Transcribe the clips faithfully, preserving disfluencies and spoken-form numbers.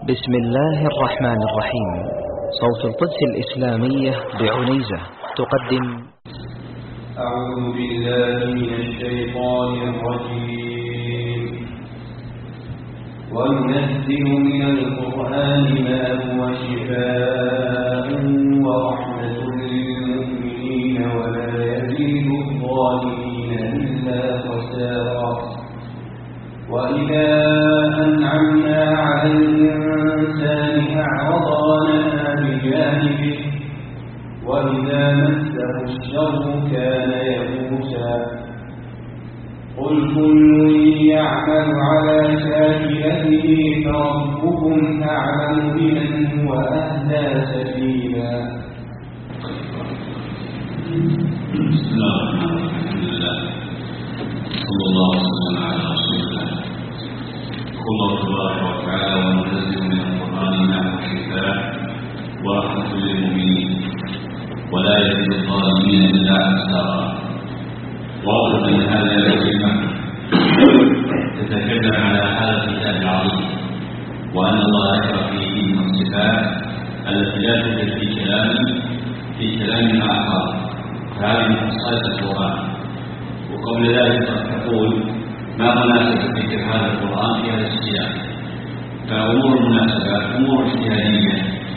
بسم الله الرحمن الرحيم. صوت القدس الإسلامية بعنيزة تقدم. أعوذ بالله من الشيطان الرجيم. وننزل من القرآن ما هو شفاء ورحمة للمؤمنين ولا يزيد الظالمين إلا خسارا. وإذا أنعمنا على الإنسان أعرض ونأى بجانبه وإذا مسه الشر كان يئوسا. قل كل يعمل على شاكلته فربكم أعلم بمن هو أهدى سبيلا. بسم الله الرحمن الرحيم. الحمد لله صلى الله وسلم على رسول الله. يقول الله تبارك وتعالى: وننزل من القرآن ما هو شفاء ورحمة للمؤمنين ولا يزيد الظالمين إلا خسارا. واضح أن هذه الكلمة تتكلم على هذا الكتاب العظيم، وأن الله ذكر فيه من الصفات التي لا توجد في كلام في كلام آخر، فهذه من خصائص القرآن. وقبل ذلك تقول ما مناسبة ذكر هذا القرآن في هذا السياق؟ فأمور المناسبات أمور اجتهادية،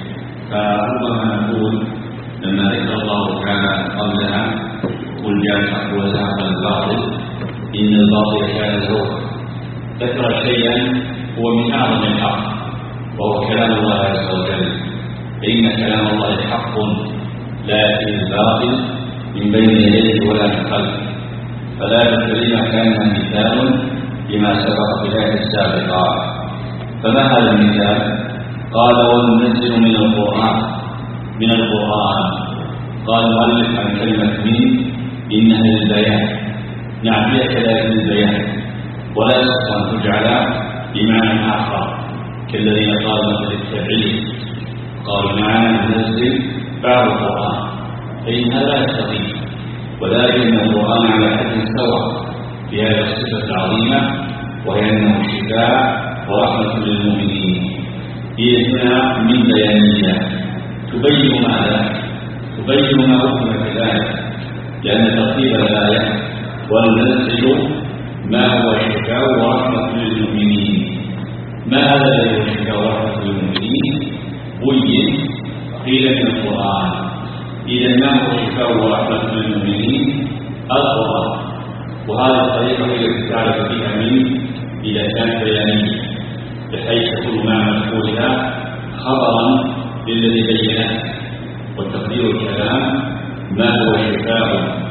فربما نقول لما ذكر الله تعالى قبلها: قل جاء الحق وزهق الباطل إن الباطل كان زهوقا، ذكر شيئا هو من أعظم الحق وهو كلام الله عز وجل، فإن كلام الله حق لا يأتي الباطل من بين يديه ولا من خلفه، فلا بد لما كان مثال لما سبق في الآية السابقة. فما هذا المثال؟ قال: وننزل من القرآن من القرآن قال المؤلف عن كلمة من إنها للبيان، نعم هي كذلك للبيان، ولا يصح أن تجعل بمعنى آخر كالذين قالوا مثل التبعيد، قالوا معنى ننزل بعض القرآن، فإن هذا يستطيع، وذلك أن القرآن على حد سواء في هذه الصفة العظيمة، وهي أنه شفاء ورحمة للمؤمنين. هي هنا من بيانية تبين ماذا؟ تبين ما حكم كذلك، لأن ترتيب الآية وننزل ما هو شفاء ورحمة للمؤمنين. ما هذا الذي هو شفاء ورحمة للمؤمنين؟ بين قيل من القرآن. إذا ما هو شفاء ورحمة للمؤمنين؟ القرآن. وهذه الطريقة هي التي تعرف بها من إذا كانت بيانية، بحيث كل ما مدخولها خبرا للذي بينه، وتقدير الكلام ما هو شفاء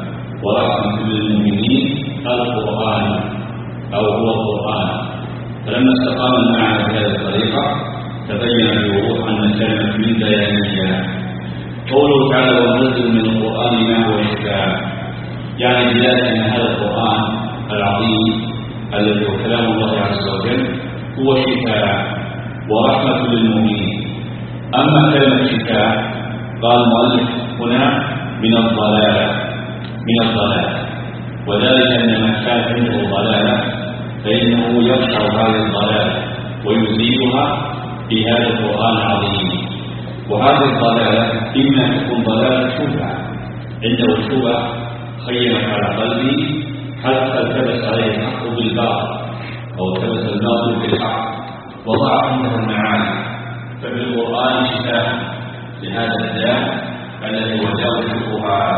ورحمة للمؤمنين القرآن أو هو القرآن. فلما استقام المعنى بهذه الطريقة تبين بوضوح أن الكلمة من بيانية. قوله تعالى: وننزل من القرآن ما هو شفاء، يعني بذلك أن هذا القرآن العظيم الذي هو كلام الله عز وجل هو شفاء ورحمة للمؤمنين. أما كلمة شفاء قال المؤلف هنا من الضلالة من الضلالة وذلك أن من كانت عنده ضلالة فإنه يقطع هذه الضلالة ويزيلها في هذا القرآن العظيم. وهذه الضلالة إما تكون ضلالة شبهة، عنده شبهة خيمت على قلبه حتى التبس عليه الحق بالباطل أو التبس الباطل بالحق وضع عنده المعاني، فبالقرآن شفاء لهذا الداء الذي هو داء الشبهات.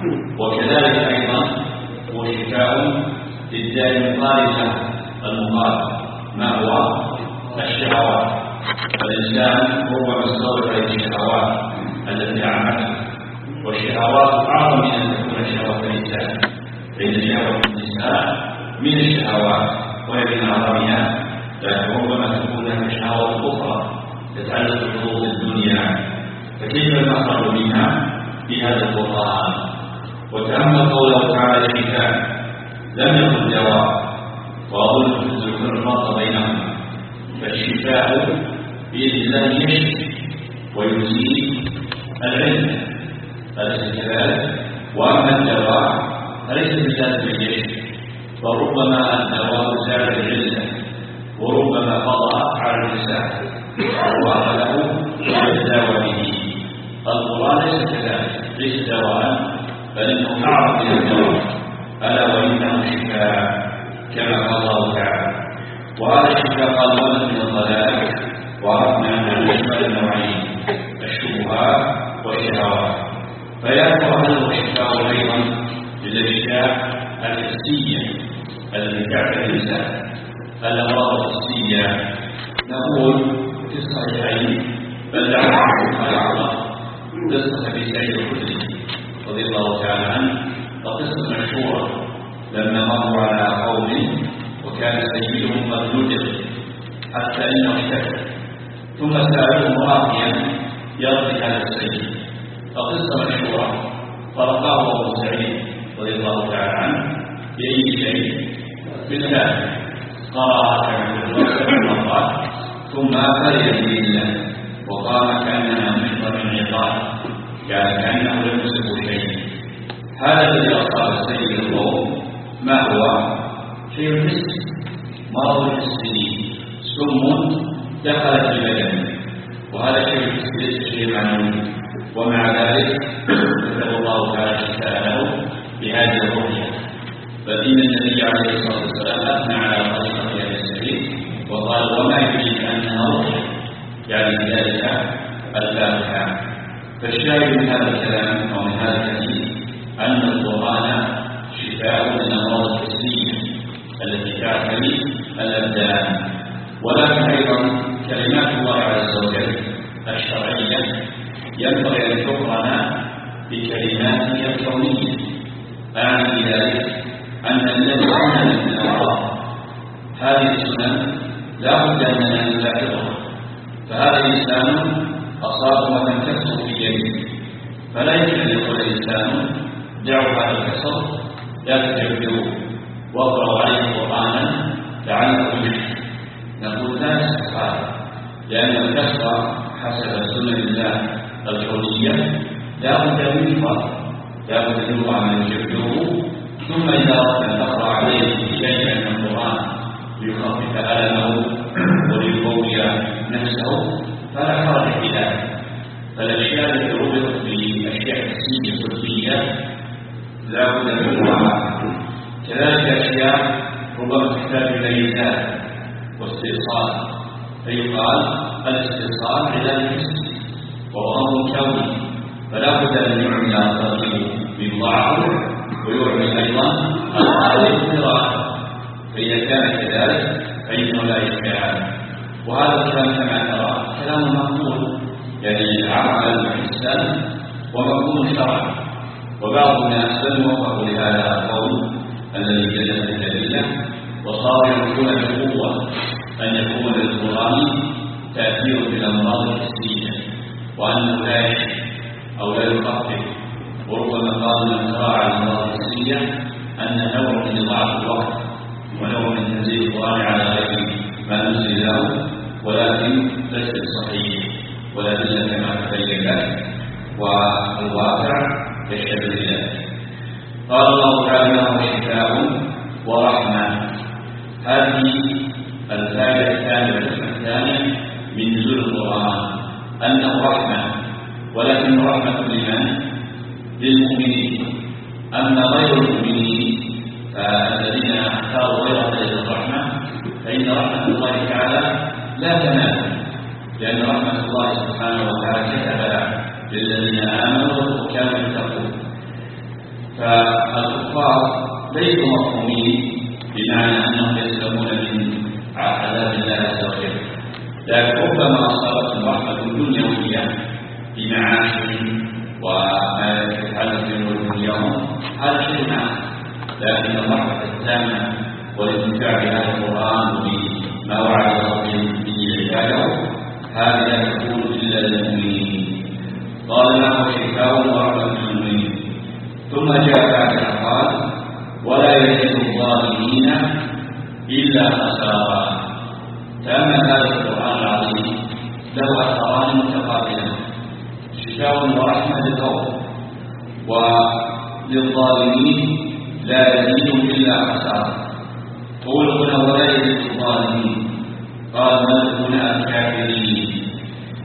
وكذلك أيضا هو شفاء للداء المقارب المقارب ما هو الشهوات، فالإنسان هو مستورد الشهوات التي عمته، والشهوات أعظم من أن تكون شهوة الإنسان، فإن شهوة النساء من الشهوات وهي من أعظمها، لكن ربما تكون لها شهوة أخرى تتعلق بحظوظ الدنيا، فكيف المخرج منها في هذا القرآن؟ وتأمل قوله تعالى: شفاء، لم يقل دواء، وأظن تجزئ الربط بينهما، فالشفاء بإذن الله يشفي ويزيل العلم، أليس كذلك؟ وأما الدواء فليس بذلك يشفي، فربما الدواء زاد العلة وربما قضى على اللسان وهو له يتداوى به. القرآن ليس كذلك، ليس دواء بل انه اعظم من الدواء، الا وانه شفاء كما قال الله تعالى. وهذا الشفاء قال ولد من الضلال، وعرفنا انه يشمل النوعين الشبهات والشهوات. فيأتي هذا الشفاء ايضا للاشياء الحسيه التي تعتري الانسان، الامراض الحسيه. نقول في الصحيحين بل دعوه الله قصه ابي سعيد الخدري رضي الله تعالى عنه، وقصه مشهوره لما مروا على قوم وكان سيدهم قد نجر حتى انه اشتكى، ثم سالوه راقيا يرضي هذا السيد، فقصه مشهوره. فرقاه ابو سعيد رضي الله تعالى عنه باي شيء؟ بالله قرأ كما مرات ثم فرح بالله وقام كانما محضر من عقاب، يعني كانه لم يصبه شيء. هذا الذي اصاب السيد القوم ما هو؟ شيء حسي، مرض حسي، سم دخلت في بدنه، وهذا شيء حسي ليس شيء معنوي. ومع ذلك كتب الله تعالى شفاء له بهذه الرؤيا. فإن النبي عليه الصلاة والسلام أثنى على طريقة هذا السبيل وقال وما يدريك أنها رؤيا، يعني بذلك الفاتحة. فالشاهد من هذا الكلام أو من هذا الحديث أن القرآن شفاء للأمراض الحسية التي تعتري الأبدان، ولكن أيضا كلمات الله عز وجل الشرعية ينبغي أن تقرن بكلماته الكونية. أعني بذلك أن الذي أنزل من الأمراض هذه السنن لا بد أننا نلاحظها. فهذا الإنسان أصاب ولم تكسر في يده، فلا يمكن أن يقول الإنسان دعوا هذا الكسر لا تجبروه واقرأوا عليه قرآنا لعله يشفى. نقول لا يصح هذا، لأن الكسر حسب سنن الله الكونية لا بد من يفرق، لا بد من يوضع من يجبروه. ثم إذا أردت أن تقرأ عليه شيئا من القرآن ليخفف ألمه وليقوي نفسه فلا حرج في ذلك. فالأشياء التي ربطت بأشياء حسية قلبية لا بد من وضعها. كذلك أشياء ربما تحتاج إلى إنزال واستئصال، فيقال الاستئصال علاج حسي وهو أمر كوني، فلا بد أن يعمل الطبيب بوضعه ويعمل أيضا القارئ قراءته، فإذا كان كذلك فإنه لا يشفع. وهذا الكلام كما ترى كلام مقبول، يعني عمل الإنسان ومقبول شرعا. وبعض الناس لم يوفقوا لهذا القول الذي جلس الأدلة وصار يقول بقوة أن يكون للقرآن تأثير بالأمراض الحسية وأنه لا يشفي أو لا يخفف. وربما قال من قرأ على الأمراض الحسية أن نوع من ضعف الوقت ونوع من تنزيل القرآن على غير ما نزل له، ولكن ليس صحيح ولا دل كما تبين ذلك، والواقع يشهد بذلك. قال الله تعالى هو شفاء ورحمة. هذه الفائدة الثانية الثانية من نزول القرآن أنه رحمة، ولكن رحمة لمن؟ للمؤمنين. أما غير المؤمنين فالذين اختاروا غير هذه الرحمة فإن رحمة الله تعالى لا تنال، لأن رحمة الله سبحانه وتعالى كتبها للذين آمنوا وكانوا يتقون. فالكفار ليسوا مفهومين بمعنى أنهم يسلمون من عذاب الله عز وجل، لكن ربما أصابتهم رحمة دنيوية بمعاشهم وما يتعلق بهم اليوم، هذا شيء نعم. لكن الرحمة التامة والانتفاع بهذا القرآن وبما وعد الله به عباده هذا لا تكون إلا للمؤمنين. قال له شفاء ورحمة للمؤمنين. ثم جاء بعدها قال ولا يزيد الظالمين إلا خسارا. فأما هذا القرآن العظيم له أثران متقابلان، شفاء ورحمة للقوم، وللظالمين لا يزيد إلا خسارا. قول هنا ولا يزيد الظالمين، قال من هنا الكافرين،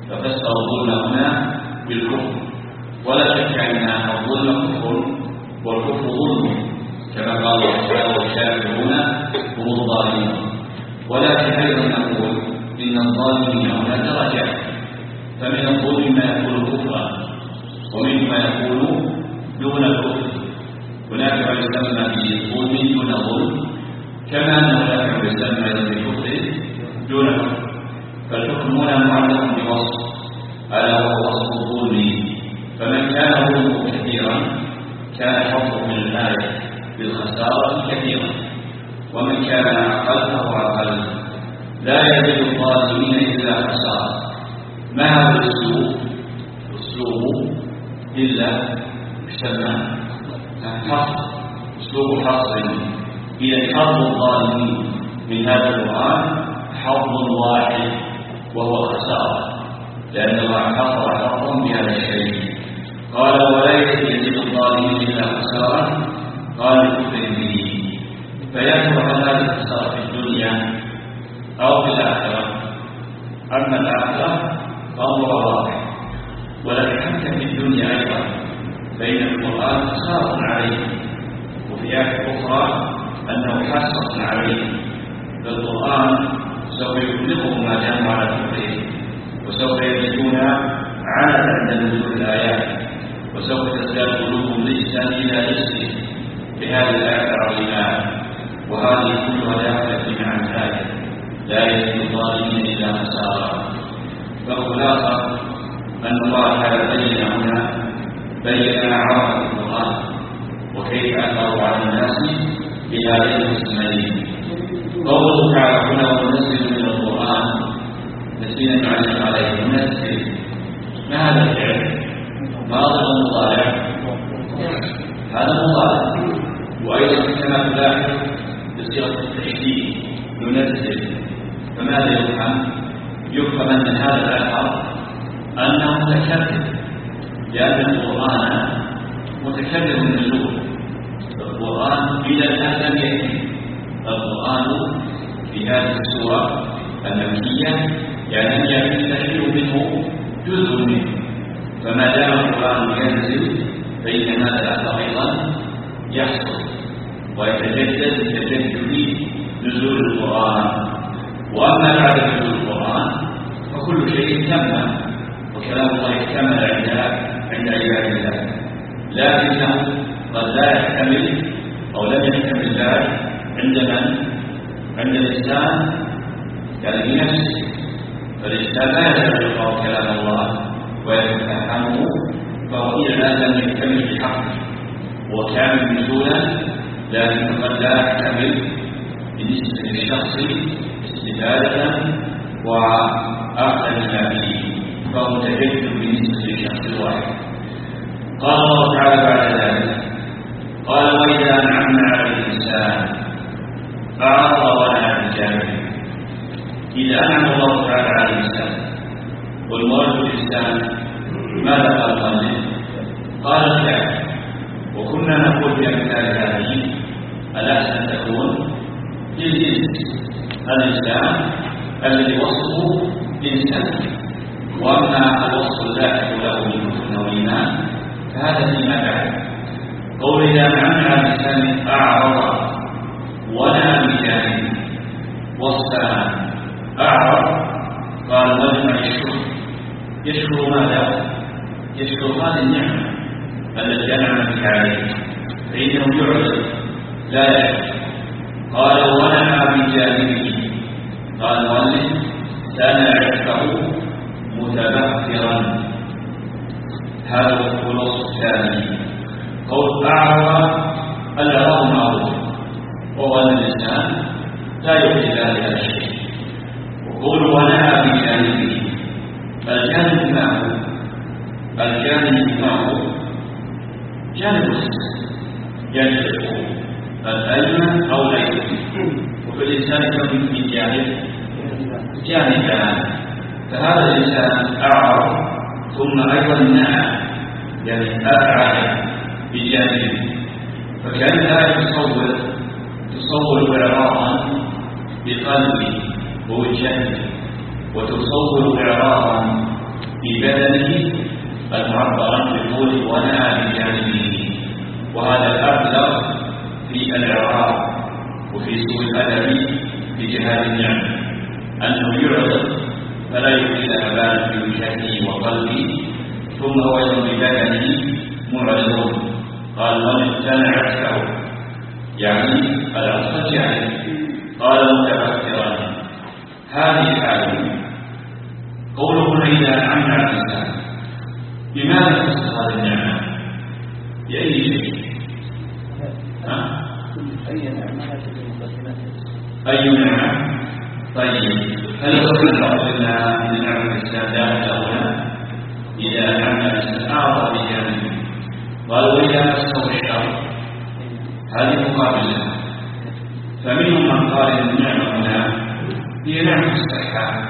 ففسر الظلم هنا بالكفر، ولا شك أن الظلم كفر والكفر ظلم كما قال الله تعالى والكافرون هم الظالمون. ولكن أيضا نقول إن الظالمين هنا درجات، فمن الظلم ما يكون كفرا ومنه ما يكون دون الكفر. هناك ما يسمى بظلم دون ظلم، كما أن هناك ما يسمى بكفر دون كفر. فالحكم هنا معلق بوصف ألا وهو وصف الظلم، فمن كان ظلمه كثيرا كان حظه من الآية بالخسارة كثيرا، ومن كان أقل فهو أقل. لا يزيد الظالمين إلا خسارة. ما هذا الأسلوب؟ أسلوب إلا يسمى حصر، أسلوب حصر. إذا حظ الظالمين من هذا القرآن حظ واحد وهو خسارة، لأن الله حصر حظا بهذا الشيء. قال ولا يزيد الظالمين إلا خسارة، قال كفر به. فيكره هذه الخسارة في الدنيا أو في الآخرة. أما الآخرة فأمر واضح، ولكن حتى في الدنيا أيضا بين القرآن خسارة عليه، وفي آية أخرى أنه حسرة عليه. فالقرآن سوف يبلغهم ما جاءوا على كفره، وسوف يجدون عنة عند نزول الآيات، وسوف تزداد قلوبهم رجسا إلى رجسه بهذه الآيات العظيمات. وهذه كلها لا تأتي عن ذلك، لا يزيد الظالمين إلا خسارة. فالخلاصة أن الله تعالى بين هنا بين عظمة القرآن وكيف أثره على الناس بهذين الاسمين. قوله تعالى هنا وننزل من القرآن، نسينا نعلم عليه ننزل. ما هذا الفعل؟ ماضي مضارع، هذا مضارع. وأيضا كما تلاحظ بصيغة التشديد ننزل. فماذا يفهم؟ يفهم أن هذا الآخر أنه متكرر، لأن القرآن متكرر النزول. القرآن إلى الآن لم يأتي. القرآن في هذه السورة المكية يعني يستحيل منه جزء منه، فما دام القرآن ينزل فإن هذا الأثر أيضا يحصل ويتجدد بتجدد نزول القرآن. وأما بعد نزول القرآن فكل شيء تم، وكلام الله اكتمل عند عند عباد الله، لكنه قد لا يحتمل أو لم يحتمل ذلك عند من؟ عند الإنسان يعني بنفسه. فالإنسان لا يقدر يقرأ كلام الله ويتفهمه، فهو إلى الآن لم يكتمل بحقه وكامل نزولا، لكن قد لا يحتمل بالنسبة للشخص استدلالة وأخذ ما فيه، فهو متجدد بالنسبة للشخص الواحد. قال الله تعالى بعد ذلك قال وإذا أنعمنا على الإنسان أعرض ونأى بجانبه. إذا أنعم الله تعالى على الإنسان، والمراد بالإنسان ماذا قال الله؟ قال الكافر. وكنا نقول في أمثال هذه الأحسن تكون للجنس الإنسان الذي وصفه إنسان، وأما الوصف اللاحق له بالكفر والإيمان فهذا فيما بعد. قول إذا أنعمنا على الإنسان أعرض ونأى بجانبه. والسلام أعرض قال ولما يشكر. يشكر ماذا؟ يشكر هذه النعمة التي أنعم بها عليه، فإنه يعرض لا يشكر. قال ونأى بجانبه. قال المؤلف كان عرفه متبخرا. هذا هو الوصف الثاني. قول أعرض الإعراض معروف، وهو أن الإنسان لا يؤتي هذا الشيء. وقول ونأى بجانبه. الجانب ما هو؟ الجانب ما هو؟ جانب السماء، جانب الفوق الأيمن أو الأيمن. وفي الإنسان كم من جانب؟ جانبان. فهذا الإنسان أعرض ثم أيضا نأى، يعني أبعد بجانبه. فكان لا يتصور تصور إعراضا بقلبه ووجهه، وتصور إعراضا في بدنه المعبر عن بطول وناء بجانبه، وهذا الأبلغ في الإعراب وفي سوء الأدب في جهاد النعم، أنه يعرض فلا يبدي أبان في وجهه وقلبه، ثم هو أيضا ببدنه معرض. قال من امتنعت له يعني العطف جاهل، قال متفكرا. هذه حاله. قوله إذا أنعمنا على الإنسان، بماذا تخص هذه النعمة؟ بأي شيء؟ ها؟ أي نعمة أي نعمة؟ طيب هل يصل قولنا من نعمة الإسلام داخل هنا؟ إذا أنعمنا على الإنسان أعطى بجانبه، قال وإذا مسه الشر، هذه مقابلة. فمنهم من قال إن النعمة هنا هي نعمة الصحة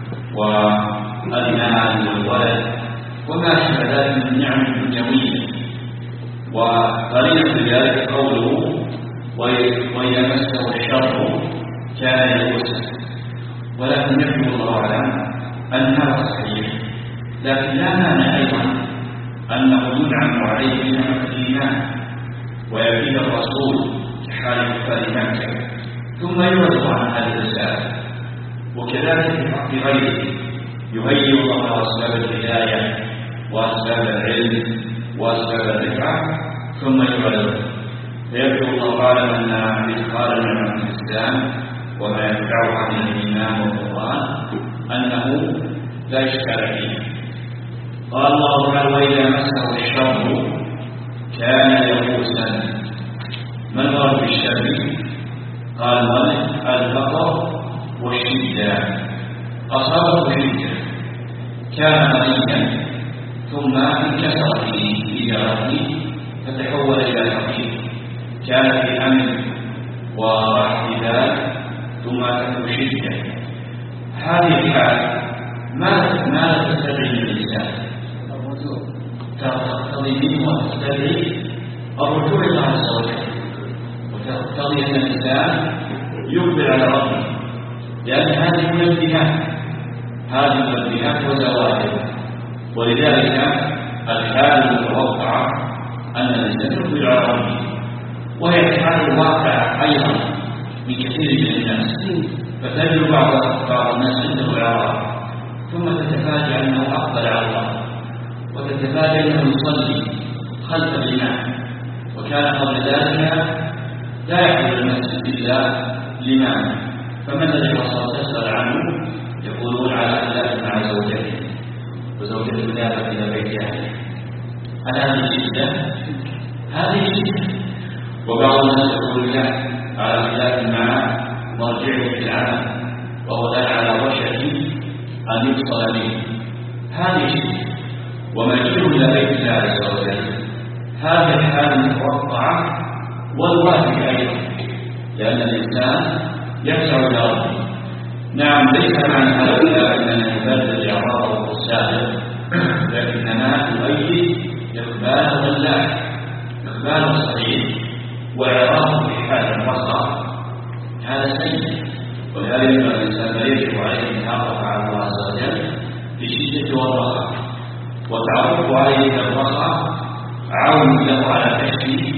والمال والولد وما شابه ذلك من النعم الدنيوية، وقرينة ذلك قوله وإذا مسه الشر كان يئوسا، ولكن يبدو الله أعلم أن هذا صحيح، لكن لا مانع أيضا أنه ينعم عليه بنعمة الإيمان ويبين الرسول كحال كفار مكة ثم يعرض عن هذه الرسالة، وكذلك في حق غيره يهيئ الله أسباب الهداية وأسباب العلم وأسباب الرفعة ثم يعرض. فيبدو الله أعلم أن إدخال نعمة الإسلام وما يدفعها من الإيمان والقرآن أنه لا إشكال فيه. قال الله تعالى وإذا مسه الشر كان يئوسا. ما المراد بالشر؟ قال من الفقر والشدة، أصابه شدة، كان مريضا ثم انكسر في تجارته فتحول إلى الحقيق، كان في أمن وراحة بال ثم تكون شدة. هذه الحال ما ما تستدعي من الإنسان، تقتضي منه وتستدعي الرجوع إلى الله عز وجل، وتقتضي أن الإنسان يقبل على ربه، لأن هذه منبهات هذه المنبهات وزواجر. ولذلك الحال المتوقعة أن الإنسان يقبل على ربه، وهي الحال الواقعة أيضا من كثير من الناس. فتجد بعض بعض الناس عنده إعراض ثم تتفاجأ أنه أقبل على الله، وتتفاجأ أنه يصلي خلف الإمام، وكان قبل ذلك لا يحضر المسجد إلا الإمام. فمن الذي وصل تسأل عنه يقولون على خلاف مع زوجته، وزوجته ذهبت إلى بيت أهله. هل هذه شدة؟ هذه شدة. وبعض الناس يقول لا، على خلاف مع مرجعه في العمل، وهو الآن على وشك أن يفصل به. هذه شدة. ومجيء إلى بيت الله عز وجل هذه الحالة المتوقعة والواجب أيضا، لأن الإنسان يرجع إلى ربه. نعم، ليس معنى هذا أننا نبدل إعراضه والسابق، لكننا نؤيد إقبال الله، إقبال صحيح، وإعراضه في حال البصر هذا سيء. ولهذا الإنسان يجب عليه أن يحافظ على الله عز وجل في الشدة والرخاء، وتعرف عليه الرخاء عون له على كشف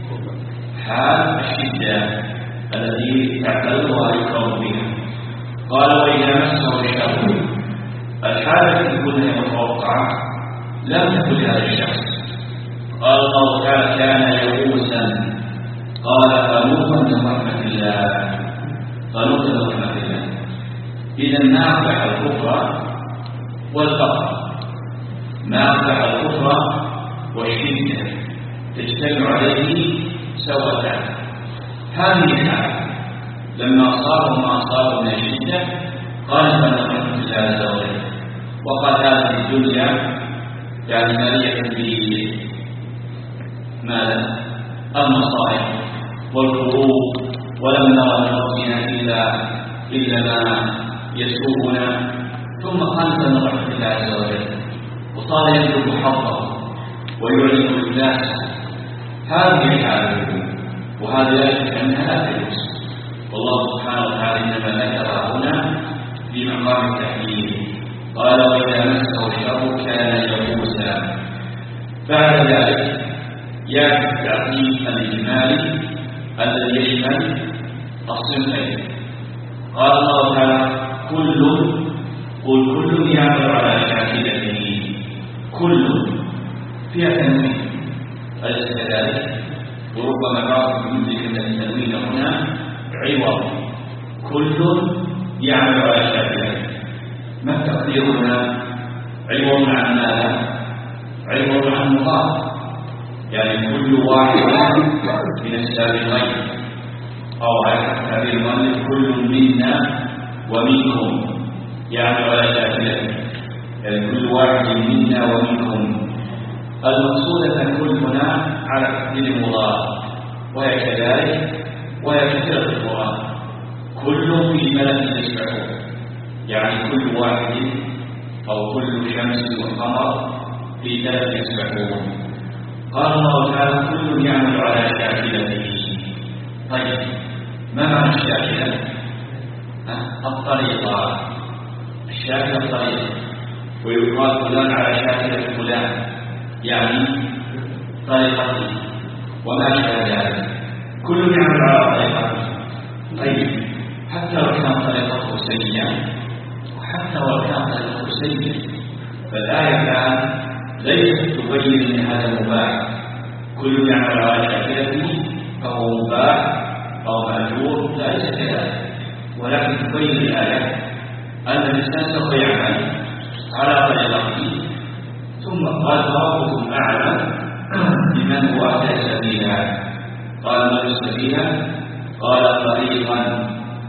حال الشدة التي تعترضها يكون بها. قال وإذا مسه الشر، الحالة التي كلها متوقعة لم تكن لهذا الشخص. قال الله تعالى كان يئوسا، قال قنوطا من رحمة الله، قنوطا من رحمة الله. إذا ما أصبح الكفر والفقر، ما أصبح الكفر والشدة تجتمع عليه سوءتان. هذه الحالة لما أصابوا ما أصابوا من الشدة قال فنحن الله عز وجل، وقال هذه الدنيا يعني مليئة بماذا؟ المصائب والكروب، ولم نرى من ربنا إلا إلا ما يسوءنا، ثم قال فنحن الله عز وجل، وصار يملك حظه ويعلن إفلاسه. هذه الحالة، وهذا لا شك أنها لا تجوز. والله سبحانه وتعالى إنما ذكر هنا في مقام التحليل، قال وإذا مسه الشر كان يئوسا. بعد ذلك يأتي التعقيب الإجمالي الذي يشمل الصنفين. قال الله تعالى كل قل كل يعمل على شاكلته. كل فيها تنوين أليس كذلك؟ وربما بعض يدرك أن التنوين هنا عوض. كل يعمل على شاكلته. ما التقدير هنا؟ عوض عن ماذا؟ عوض عن مضاف، يعني كل واحد من السابقين، أو على تعبير المؤلف كل منا ومنكم يعمل على شاكلته، يعني كل واحد منا ومنكم. المقصود أن كل هنا على تقدير المضاف، وهي كذلك وهي كثيرة في القرآن. كل في ملك يسبحون، يعني كل واحد أو كل شمس وقمر في ملك يسبحون. قال الله تعالى كل يعمل على شاكلته. طيب ما معنى الشاكلة؟ الطريقة. الشاكلة الطريقة، ويقال فلان على شاكلة فلان يعني طريقته وما شابه ذلك. كل يعمل على طريقته. طيب حتى لو كان طريقته سيئة، وحتى لو كان طريقته سيئة، فالآية الآن ليست تبين ان هذا مباح. كل يعمل على شاكلته فهو مباح او مأجور، ليس كذلك، ولكن تبين الآية أن الإنسان سوف يعمل على طريقته. ثم قال ربكم أعلم بمن هو أهدى سبيلا. قال من السبيل؟ قال طريقا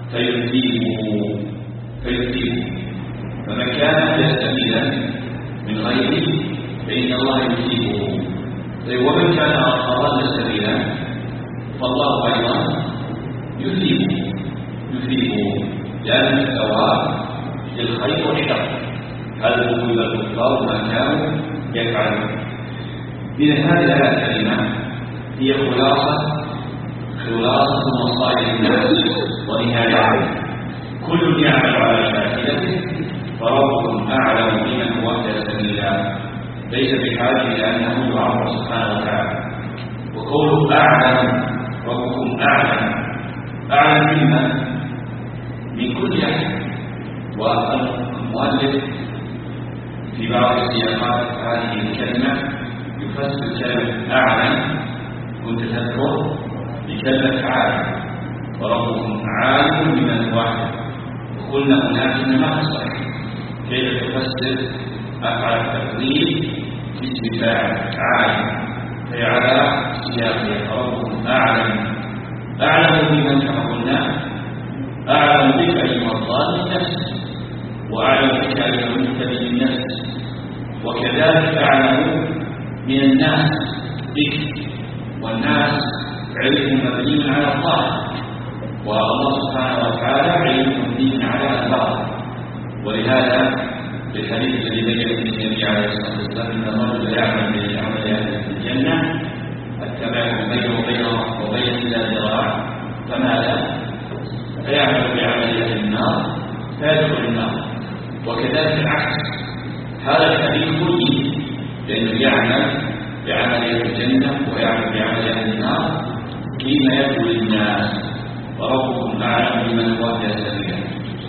فيثيبه فيثيبه فمن كان أهدى سبيلا من غيره فإن الله يثيبه. ومن كان أضل سبيلا فالله أيضا يثيبه يثيبه لأن الثواب للخير والشر. هل هو إلى الكفار ما كانوا يفعلون. من هذه الآية الكريمة هي خلاصة خلاصة مصائب الناس ونهايتهم. كل يعمل على شاكلته فربكم أعلم بمن هو أهدى سبيلا. ليس بحاجة إلى أنه يعرف سبحانه وتعالى. وقوله أعلم ربكم أعلم، أعلم ممن؟ من كل أحد. والمؤلف في بعض السياقات هذه الكلمة يفسر كلمة أعلم كنت تذكر بكلمة عالم، وربكم عالم بمن هو أحد. وقلنا هناك ما تصح كيف تفسر أفعل التقدير في اسم فاعل عالم، في على سياقه. ربكم أعلم، أعلم بمن كما قلنا، أعلم بك أيها الظالم النفس، وأعلم بك أيها المهتدي النفس، وكذلك أعلم من الناس بك. والناس علم مبني على الله، والله سبحانه وتعالى علم مبني على الباطل. ولهذا في الحديث الذي بين فيه النبي عليه الصلاة والسلام أن الرجل يعمل بعمل أهل الجنة التباعد بينه وبينه وبين إلى ذراع، فماذا؟ فيعمل بعمل أهل النار فيدخل النار. وكذلك العكس، هذا الحديث كله لأنه يعمل بعمل أهل الجنة ويعمل بعمل أهل النار فيما يدخل الناس. وربكم أعلم بمن هو أهدى سبيلا.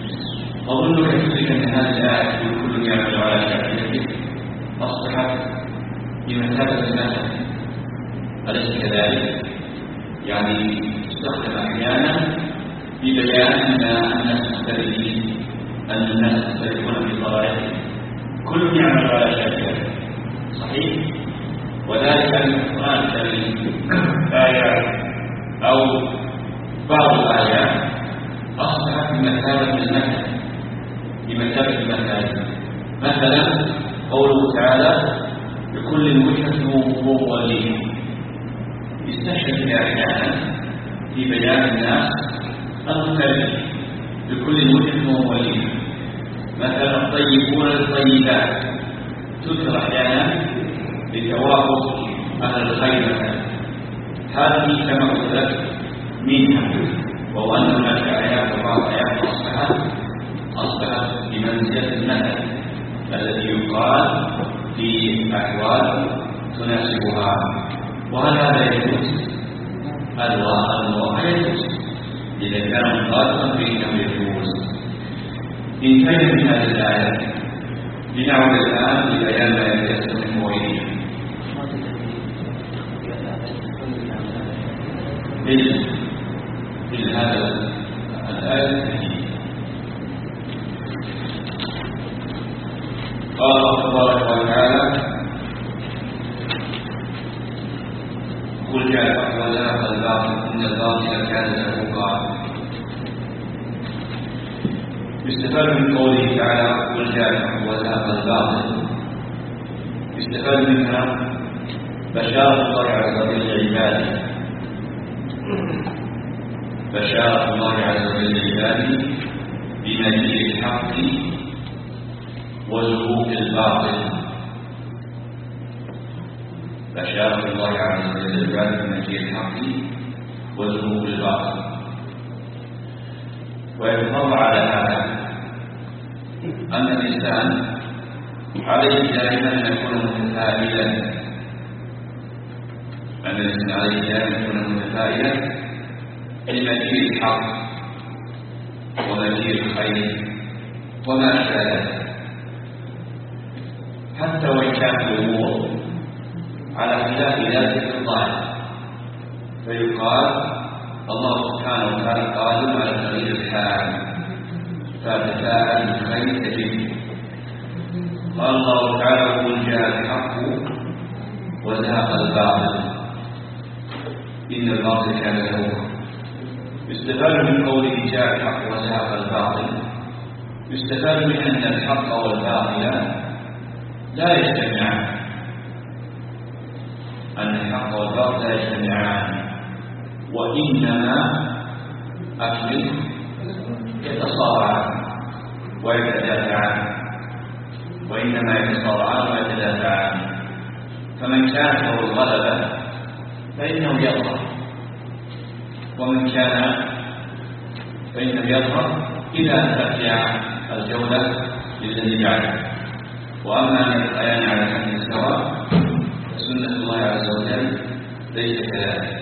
أظن كذلك أن هذه الآية كل يعمل على شاكلته أصبحت بمثابة المثل، أليس كذلك؟ يعني تستخدم أحيانا ببيان أن الناس مختلفين، أن الناس مختلفون في طرائقهم. كل يعمل على شاكلته صحيح، وذلك أن القرآن الكريم آيات أو بعض الآيات أصبحت بمثابة المثل بمثابة المثال. مثلا قوله تعالى لكل وجهة موليه، يستشهد بها أحيانا في بيان الناس المختلفين. لكل وجهة موليه، مثلا الطيبون للطيبات تذكر أحيانا لتوافق أهل الخير مثلا. هذه كما قلت منها، وهو أن هناك آيات وبعض آيات أصبحت أصبحت بمنزلة المثل، يقال في أحوال تناسبها. وهل هذا يجوز؟ الواقع يجوز إذا كان مقاطعا فإنه يجوز. انتهينا من هذه الآية. لنعود الآن لبيان ما يتيسر من فوائدها. في هذا الآية قال الله تبارك وتعالى: قل جاء الحق وزهق الباطل إن الباطل كان زهوقا. يستفاد من قوله تعالى: قل جاء الحق وزهق الباطل، يستفاد منها بشارة الله عز وجل لعباده، بشارة الله عز وجل لعباده بمجيء الحق وزهوق الباطل. بشارة الله عز وجل لعباده بمجيء الحق وزهوق الباطل. ويتطلع على هذا أن الإنسان عليه دائما أن يكون متفائلا، أن الإنسان عليه دائما أن يكون متفائلا بمجيء الحق ومجيء الخير وما أشبه ذلك، حتى وإن كانت الأمور على خلاف ذلك الظاهر، فيقال الله سبحانه وتعالى قادر على تغيير الحال، فتفاءل بالخير تجده. قال الله تعالى: قل جاء الحق وزهق الباطل إن الباطل كان زهوقا. يستفاد من قوله جاء الحق وزهق الباطل، يستفاد من أن الحق والباطل لا يجتمعان، أن الحق والباطل لا يجتمعان، وإنما أكمل يتصارعان ويتدافعان، وإنما يتصارعان ويتدافعان. فمن كانت له الغلبة فإنه يظهر، ومن كان فإنه يظهر إلى أن ترجع الجولة للذي بعده. وأما أن الآيان على حد السواء فسنة الله عز وجل ليس كذلك.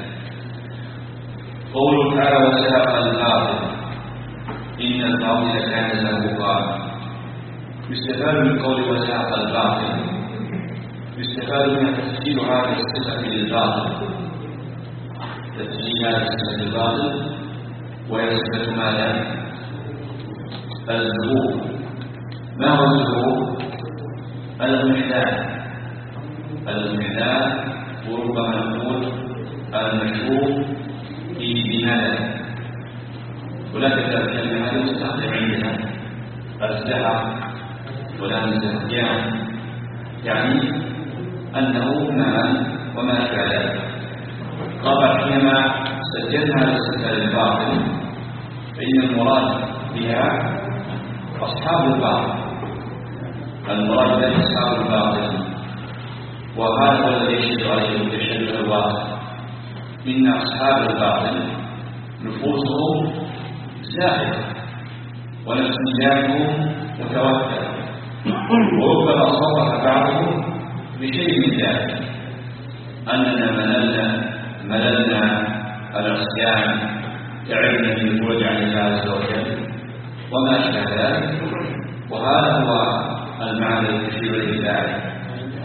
قوله تعالى: وزهق الباطل إن الباطل كان زهوقا. يستفاد من قول وزهق الباطل، يستفاد من تسجيل هذه الصفة للباطل، تسجيل هذه الصفة للباطل، وهي صفة ماذا؟ الزهوق. ما هو الزهوق؟ المحدان، المحدان، وربما نقول المشهور في بماذا؟ ولا تكتب الكلمة هذه مستخدم عندنا الزهق ولا الزهقان، يعني أنه مال وما أشبه ذلك. طبعا حينما سجلنا هذا الصفة للباطل فإن المراد بها أصحاب الباطل، المراد بها أصحاب الباطل، وهذا هو الذي يشهد عليه المتشدد الواقع. إن أصحاب الباطل نفوسهم زاهدة ونفسياتهم متوترة، وربما صرح بعضهم بشيء من ذلك، أننا مللنا مللنا العصيان، تعبنا من الخروج عن الله عز وجل وما أشبه ذلك. وهذا هو المعنى الذي يشير إليه الآية.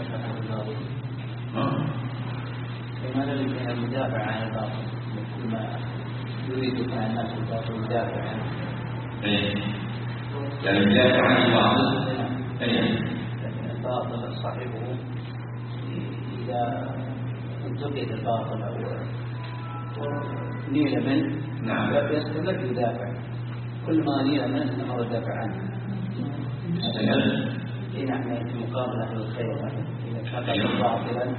لماذا يمكن المدافع عن الباطل مثل ما يريد كان الناس الباطل يدافع عنه؟ ايه يعني يدافع عن الباطل. ايه الباطل صاحبه إذا انتقد الباطل أو نيل منه نعم يستمر يدافع، كل ما نيل منه انه يدافع عنه. يستمر إيه نعم في مقابل أهل الخير، إذا كان باطلا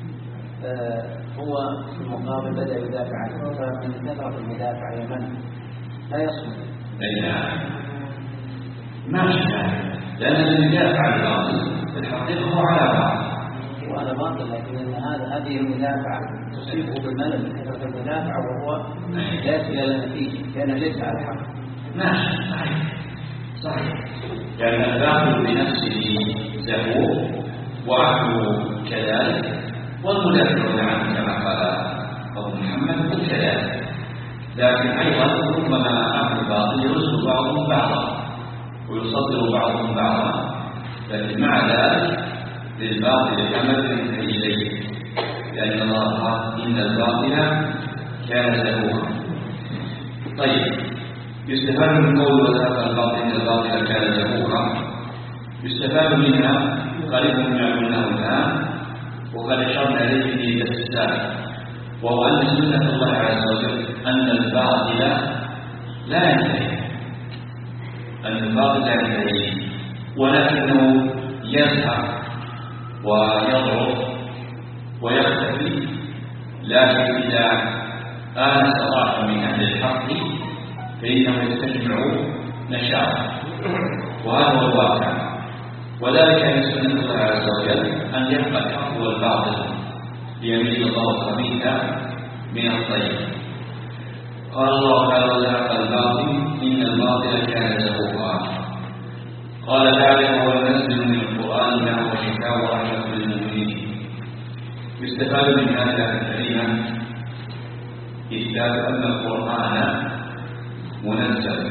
هو في المقابل بدأ يدافع عنه، فمن كثرة المدافع يمن لا يصمت. اي نعم ماشي، لأن الذي يدافع عن الباطل في الحقيقة هو على باطل وعلى باطل، لكن أن هذا هذه المدافعة تصيبه بالملل من كثرة المدافعة وهو لا يصل إلى النتيجة لأنه ليس على حق. ماشي صحيح صحيح، يعني الباطل بنفسه له وعقله كذلك، والمدافعون عنه كما قال أبو محمد كذلك. لكن أيضا ربما أهل الباطل يرسل بعضهم بعضا ويصدر بعضهم بعضا، لكن مع ذلك للباطل أمد ينتهي إليه، لأن الله قال إن الباطل كان زهوقا. طيب، يستفاد من قول وذهب الباطل إن الباطل كان زهوقا، يستفاد منها قريب من يعلمونه الآن وقد أشرنا إليه في درس السابق، وهو أن سنة الله عز وجل أن الباطل لا ينتهي، أن الباطل لا ينتهي، ولكنه يظهر ويضعف ويختفي، لكن إذا آنس ضعفا من أهل الحق فإنه يستجمع نشاطا، وهذا هو الواقع. وذلك من سنة الله عز وجل أن يبقى الحق والباطل ليميز الله الخبيث من الطيب. قال الله تعالى وذهب الباطل إن الباطل كان زهوقا. قال تعالى وننزل من القرآن ما هو شفاء ورحمة للمؤمنين. يستفاد من هذه الكلمة إثبات أن القرآن منزل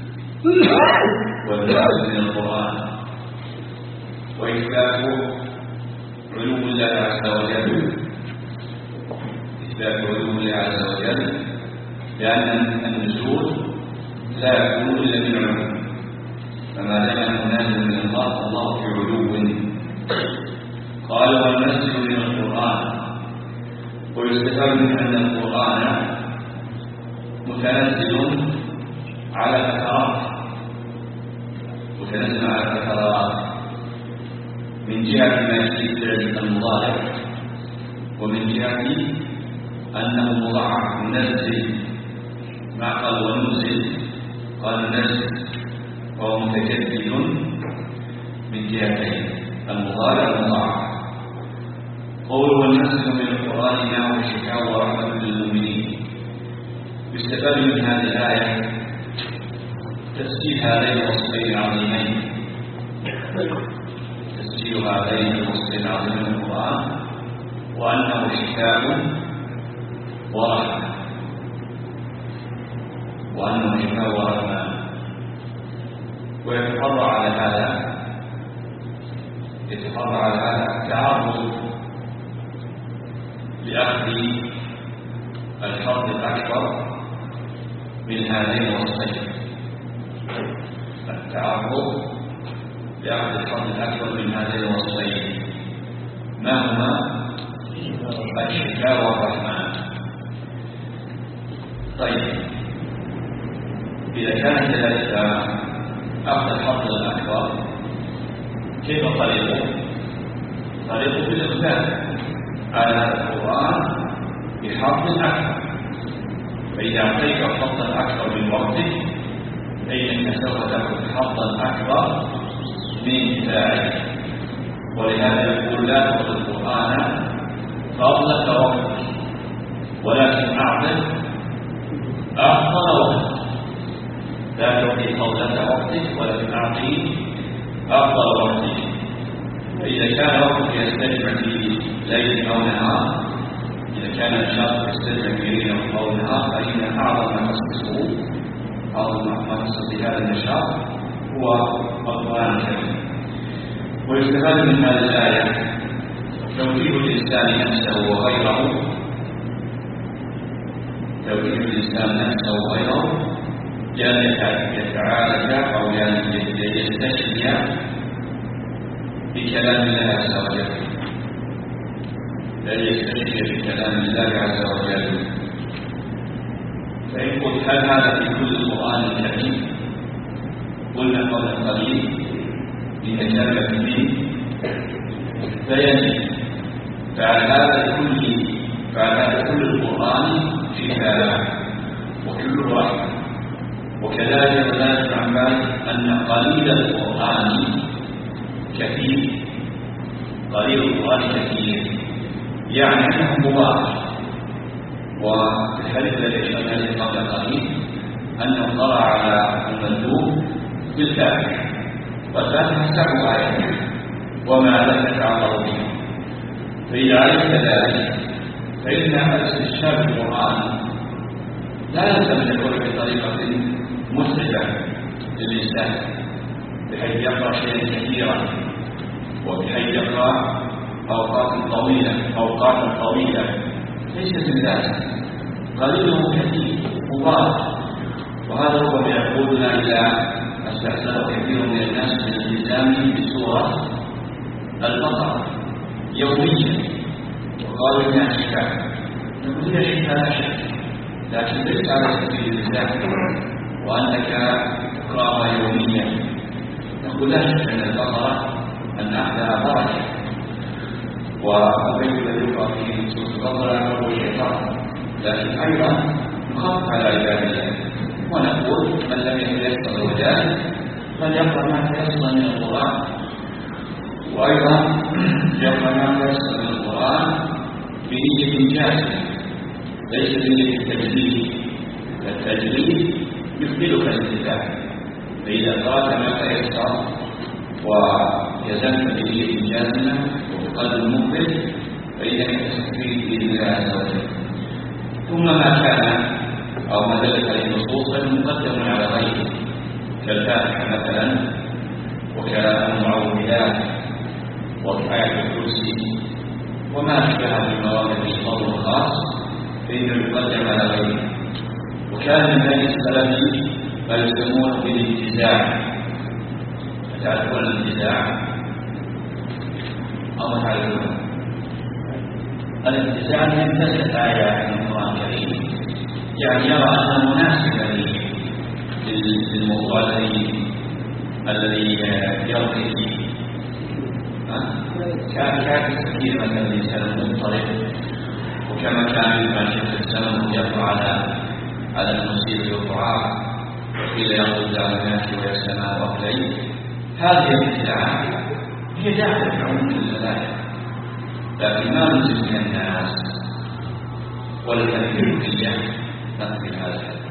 والنازل من القرآن، وإثبات علو الله عز وجل، إثبات علو الله عز وجل، لأن النزول لا يكون إلا من علو، فما دام نازل من الله الله في علو. قال وننزل من القرآن، ويستفاد من أن القرآن متنزل على فترات، متنزل على فترات من جهة ما يجري الفعل المضارع، ومن جهة أنه مضاعف منزل، ما قال وننزل قال نزل، وهو متجدد من جهتين المضارع والمضاعف. قول وننزل من القرآن ما هو شفاء ورحمة للمؤمنين. يستفاد من هذه الآية تسجيل هذين الوصفين العظيمين، تسجيل هذين الوصفين العظيمين من القرآن، وأنه شفاء ورحمة، وأنه شفاء ورحمة. ويتفرع على هذا يتفرع على هذا التعرض لأخذ الحظ الأكبر من هذين الوصفين، التعرض لأخذ الحظ الأكبر من هذين الوصفين، ما هما؟ الشفاء والرحمن. طيب، إذا كان كذلك أخذ الحظ الأكبر، كيف طريقه؟ طريقه بالإقبال على هذا القرآن بحظ أكبر. فإذا أعطيك حظا أكبر من وقتك فإنك سوف تأخذ حظا أكبر من كتابك. ولهذا يقول لا تأخذ القرآن فضلك وقتك، ولكن أعطي أفضل وقتك. لا تعطي فضلك وقتك ولكن أعطي أفضل وقتك. فإذا كان وقتك يستجمع في ليل أو نهار، إذا كان الشخص يستجمع في ليل أو نهار، فإن أعظم ما تصفه أعظم ما تصف بهذا النشاط هو القرآن الكريم. ويستفاد من هذه الآية توجيه الإنسان نفسه وغيره، توجيه الإنسان نفسه وغيره لأن يتعالج أو يستشفي بكلام الله عز وجل، لأن يستشفي بكلام الله عز وجل. فإن قلت هل هذا في كل القرآن الكريم؟ قلنا قبل قليل لنتكلم به فيجب فعلى هذا كل فعلى هذا كل القرآن شفاء وكله رحمة. وكذلك لا يفهم أن قليل القرآن كثير، قليل القرآن كثير، يعني أنه مبارك. وفي الحديث الذي أشرنا إليه قبل قليل أنه طلع على المندوب بالفاتحة، والفاتحة سبع آيات، وما لم يتعرض به. فإذا علمت ذلك فإن استشهاد القرآن لا يلزم أن يكون بطريقة متعبة للإنسان بحيث يقرأ شيئا كثيرا وبحيث يقرأ أوقات طويلة أوقات طويلة ليس من ذلك، قليله كثير مبارك. وهذا هو ما يقودنا إلى استحسان كثير من الناس من الالتزام بسورة البقرة يوميا، وقالوا إنها شفاء. نقول هي شفاء لا شك، لكن ليس على سبيل الالتزام وأنك تقرأها يوميا. نقول لا شك أن البقرة أن أحدها بركة، والبيت الذي يقرأ فيه سورة البقرة هو الشيطان، لكن أيضا نخاف على عباد الله ونقول من لم يتيسر ذلك فليقرأ ما تيسر من القرآن، وأيضا يقرأ ما تيسر من القرآن بنية جازمة ليس بنية التجديد. التجديد يفقدك الالتزام، فإذا قرأت ما تيسر ويزلت بنية جازمة وبقلب مقبل فإنك تستفيد بإذن الله عز وجل. ثم ما كان أو ما دلت عليه نصوص مقدم على غيره كالفاتحة مثلا وكالمعوذات وآية الكرسي وما أشبه بمواضع الفضل الخاص فإنه يقدم على غيره. وكان من ذلك السلف ما يسمونه بالانتزاع. تعرفون الانتزاع أو تعرفون الانتزاع؟ ينتزع آية من القرآن الكريم يعني يرى أنه مناسبا للموضوع الذي الذي يرضي فيه. كان كان كثير من الإنسان المضطرب، وكما كان مع شيخ الإسلام يقرأ على على المصير والضعاف وقيل يقول على الناس ويسمع وقليل. هذه الابتداعات هي داخل في عموم الملائكة، لكن ما نزل من الناس ولا تنفيذ بالله نقل هذا.